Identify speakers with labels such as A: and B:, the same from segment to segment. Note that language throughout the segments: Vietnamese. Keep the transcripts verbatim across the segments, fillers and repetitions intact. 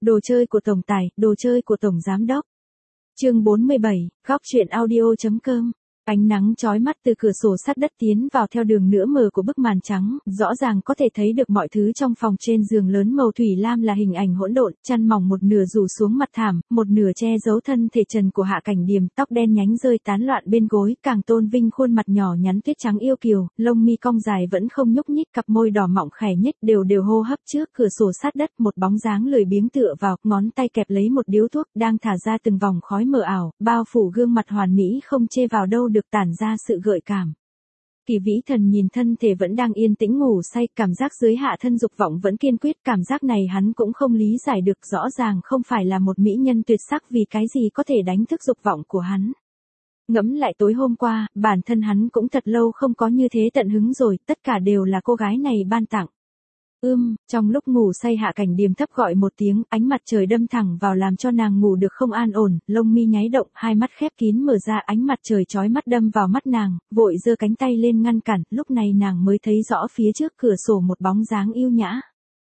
A: Đồ chơi của tổng tài, đồ chơi của tổng giám đốc. Chương bốn mươi bảy, góc truyện audio.com. Ánh nắng chói mắt từ cửa sổ sắt đất tiến vào theo đường nửa mờ của bức màn trắng, rõ ràng có thể thấy được mọi thứ trong phòng. Trên giường lớn màu thủy lam là hình ảnh hỗn độn, chăn mỏng một nửa rủ xuống mặt thảm, một nửa che giấu thân thể trần của Hạ Cảnh Điềm, tóc đen nhánh rơi tán loạn bên gối, càng tôn vinh khuôn mặt nhỏ nhắn tuyết trắng yêu kiều, lông mi cong dài vẫn không nhúc nhích, cặp môi đỏ mọng khẽ nhếch đều đều hô hấp. Trước cửa sổ sắt đất, một bóng dáng lười biếng tựa vào, ngón tay kẹp lấy một điếu thuốc, đang thả ra từng vòng khói mờ ảo, bao phủ gương mặt hoàn mỹ không chê vào đâu được, tản ra sự gợi cảm. Kỳ Vĩ Thần nhìn thân thể vẫn đang yên tĩnh ngủ say, cảm giác dưới hạ thân dục vọng vẫn kiên quyết, cảm giác này hắn cũng không lý giải được, rõ ràng không phải là một mỹ nhân tuyệt sắc, vì cái gì có thể đánh thức dục vọng của hắn. Ngẫm lại tối hôm qua, bản thân hắn cũng thật lâu không có như thế tận hứng rồi, tất cả đều là cô gái này ban tặng. Ưm, trong lúc ngủ say Hạ Cảnh Điềm thấp gọi một tiếng, ánh mặt trời đâm thẳng vào làm cho nàng ngủ được không an ổn, lông mi nháy động, hai mắt khép kín mở ra, ánh mặt trời chói mắt đâm vào mắt nàng, vội giơ cánh tay lên ngăn cản, lúc này nàng mới thấy rõ phía trước cửa sổ một bóng dáng yêu nhã.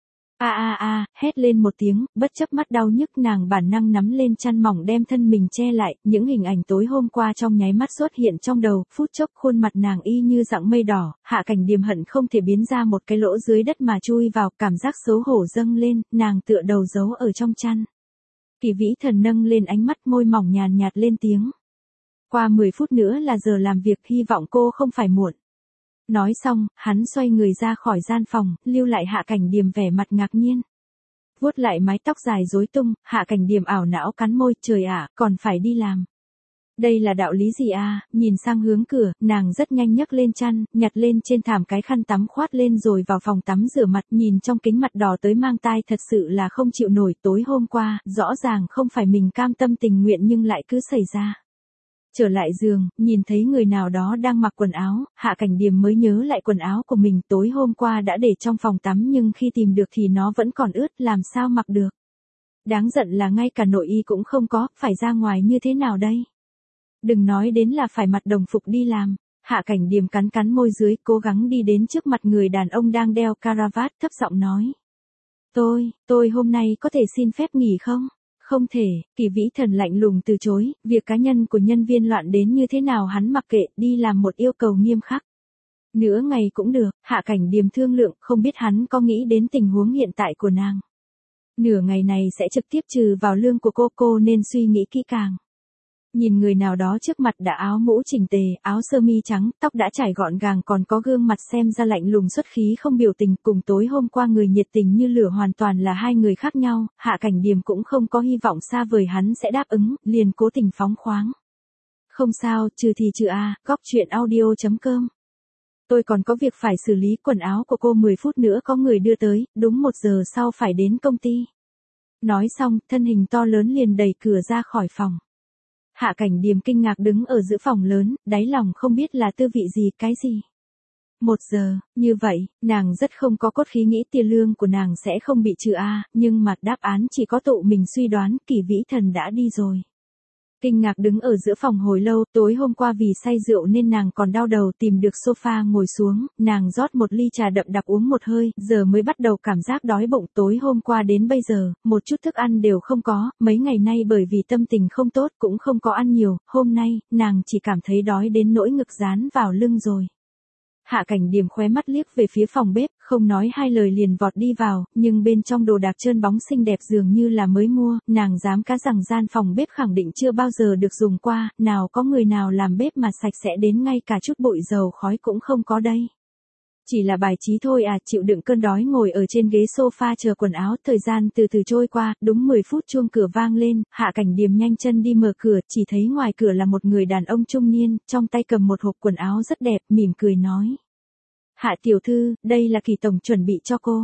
A: A a a, hét lên một tiếng, bất chấp mắt đau nhức, nàng bản năng nắm lên chăn mỏng đem thân mình che lại, những hình ảnh tối hôm qua trong nháy mắt xuất hiện trong đầu, phút chốc khuôn mặt nàng y như dạng mây đỏ, Hạ Cảnh Điềm hận không thể biến ra một cái lỗ dưới đất mà chui vào, cảm giác xấu hổ dâng lên, nàng tựa đầu giấu ở trong chăn. Kỳ Vĩ Thần nâng lên ánh mắt, môi mỏng nhàn nhạt lên tiếng. Qua mười phút nữa là giờ làm việc, hy vọng cô không phải muộn. Nói xong, hắn xoay người ra khỏi gian phòng, lưu lại Hạ Cảnh Điềm vẻ mặt ngạc nhiên. Vuốt lại mái tóc dài rối tung, Hạ Cảnh Điềm ảo não cắn môi, trời ạ, còn phải đi làm. Đây là đạo lý gì à? Nhìn sang hướng cửa, nàng rất nhanh nhấc lên chăn, nhặt lên trên thảm cái khăn tắm khoát lên rồi vào phòng tắm rửa mặt, nhìn trong kính mặt đỏ tới mang tai, thật sự là không chịu nổi. Tối hôm qua, rõ ràng không phải mình cam tâm tình nguyện nhưng lại cứ xảy ra. Trở lại giường, nhìn thấy người nào đó đang mặc quần áo, Hạ Cảnh Điềm mới nhớ lại quần áo của mình tối hôm qua đã để trong phòng tắm nhưng khi tìm được thì nó vẫn còn ướt, làm sao mặc được. Đáng giận là ngay cả nội y cũng không có, phải ra ngoài như thế nào đây? Đừng nói đến là phải mặc đồng phục đi làm. Hạ Cảnh Điềm cắn cắn môi dưới, cố gắng đi đến trước mặt người đàn ông đang đeo caravat, thấp giọng nói. Tôi, tôi hôm nay có thể xin phép nghỉ không? Không thể, Kỳ Vĩ Thần lạnh lùng từ chối, việc cá nhân của nhân viên loạn đến như thế nào hắn mặc kệ, đi làm một yêu cầu nghiêm khắc. Nửa ngày cũng được, Hạ Cảnh Điềm thương lượng, không biết hắn có nghĩ đến tình huống hiện tại của nàng. Nửa ngày này sẽ trực tiếp trừ vào lương của cô, cô nên suy nghĩ kỹ càng. Nhìn người nào đó trước mặt đã áo mũ chỉnh tề, áo sơ mi trắng, tóc đã trải gọn gàng, còn có gương mặt xem ra lạnh lùng xuất khí không biểu tình, cùng tối hôm qua người nhiệt tình như lửa hoàn toàn là hai người khác nhau. Hạ Cảnh Điềm cũng không có hy vọng xa vời hắn sẽ đáp ứng, liền cố tình phóng khoáng. Không sao, trừ thì trừ a, góc truyện audio.com. Tôi còn có việc phải xử lý, quần áo của cô mười phút nữa có người đưa tới, đúng một giờ sau phải đến công ty. Nói xong, thân hình to lớn liền đẩy cửa ra khỏi phòng. Hạ Cảnh Điềm kinh ngạc đứng ở giữa phòng lớn, đáy lòng không biết là tư vị gì, cái gì. Một giờ, như vậy, nàng rất không có cốt khí nghĩ tiền lương của nàng sẽ không bị trừ a, nhưng mà đáp án chỉ có tự mình suy đoán, Kỳ Vĩ Thần đã đi rồi. Kinh ngạc đứng ở giữa phòng hồi lâu, tối hôm qua vì say rượu nên nàng còn đau đầu, tìm được sofa ngồi xuống, nàng rót một ly trà đậm đặc uống một hơi, giờ mới bắt đầu cảm giác đói bụng. Tối hôm qua đến bây giờ, một chút thức ăn đều không có, mấy ngày nay bởi vì tâm tình không tốt cũng không có ăn nhiều, hôm nay, nàng chỉ cảm thấy đói đến nỗi ngực dán vào lưng rồi. Hạ Cảnh Điềm khóe mắt liếc về phía phòng bếp, không nói hai lời liền vọt đi vào, nhưng bên trong đồ đạc trơn bóng xinh đẹp dường như là mới mua, nàng dám cá rằng gian phòng bếp khẳng định chưa bao giờ được dùng qua, nào có người nào làm bếp mà sạch sẽ đến ngay cả chút bụi dầu khói cũng không có đây. Chỉ là bài trí thôi à, chịu đựng cơn đói ngồi ở trên ghế sofa chờ quần áo, thời gian từ từ trôi qua, đúng mười phút chuông cửa vang lên, Hạ Cảnh Điềm nhanh chân đi mở cửa, chỉ thấy ngoài cửa là một người đàn ông trung niên, trong tay cầm một hộp quần áo rất đẹp, mỉm cười nói. Hạ tiểu thư, đây là Kỳ tổng chuẩn bị cho cô.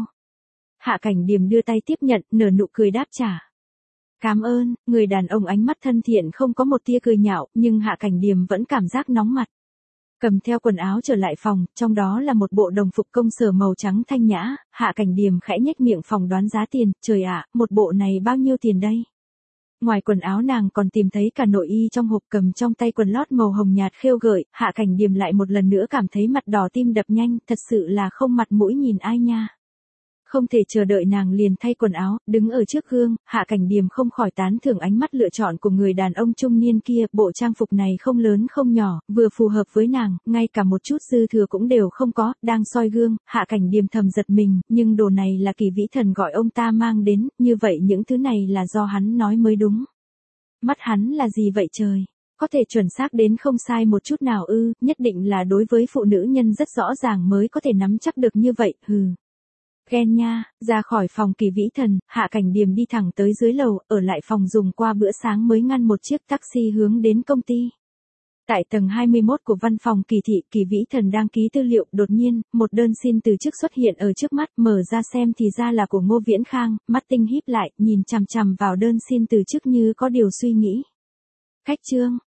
A: Hạ Cảnh Điềm đưa tay tiếp nhận, nở nụ cười đáp trả. Cảm ơn, người đàn ông ánh mắt thân thiện không có một tia cười nhạo, nhưng Hạ Cảnh Điềm vẫn cảm giác nóng mặt. Cầm theo quần áo trở lại phòng, trong đó là một bộ đồng phục công sở màu trắng thanh nhã, Hạ Cảnh Điềm khẽ nhếch miệng phỏng đoán giá tiền, trời ạ, một bộ này bao nhiêu tiền đây? Ngoài quần áo nàng còn tìm thấy cả nội y trong hộp, cầm trong tay quần lót màu hồng nhạt khêu gợi, Hạ Cảnh Điềm lại một lần nữa cảm thấy mặt đỏ tim đập nhanh, thật sự là không mặt mũi nhìn ai nha. Không thể chờ đợi nàng liền thay quần áo, đứng ở trước gương, Hạ Cảnh Điềm không khỏi tán thưởng ánh mắt lựa chọn của người đàn ông trung niên kia, bộ trang phục này không lớn không nhỏ, vừa phù hợp với nàng, ngay cả một chút dư thừa cũng đều không có, đang soi gương, Hạ Cảnh Điềm thầm giật mình, nhưng đồ này là Kỳ Vĩ Thần gọi ông ta mang đến, như vậy những thứ này là do hắn nói mới đúng. Mắt hắn là gì vậy trời? Có thể chuẩn xác đến không sai một chút nào ư, nhất định là đối với phụ nữ nhân rất rõ ràng mới có thể nắm chắc được như vậy, hừ. Ghen nha, ra khỏi phòng Kỳ Vĩ Thần, Hạ Cảnh Điềm đi thẳng tới dưới lầu, ở lại phòng dùng qua bữa sáng mới ngăn một chiếc taxi hướng đến công ty. Tại tầng hai mươi mốt của văn phòng Kỳ thị, Kỳ Vĩ Thần đang ký tư liệu, đột nhiên, một đơn xin từ chức xuất hiện ở trước mắt, mở ra xem thì ra là của Ngô Viễn Khang, mắt tinh híp lại, nhìn chằm chằm vào đơn xin từ chức như có điều suy nghĩ. Khách trương,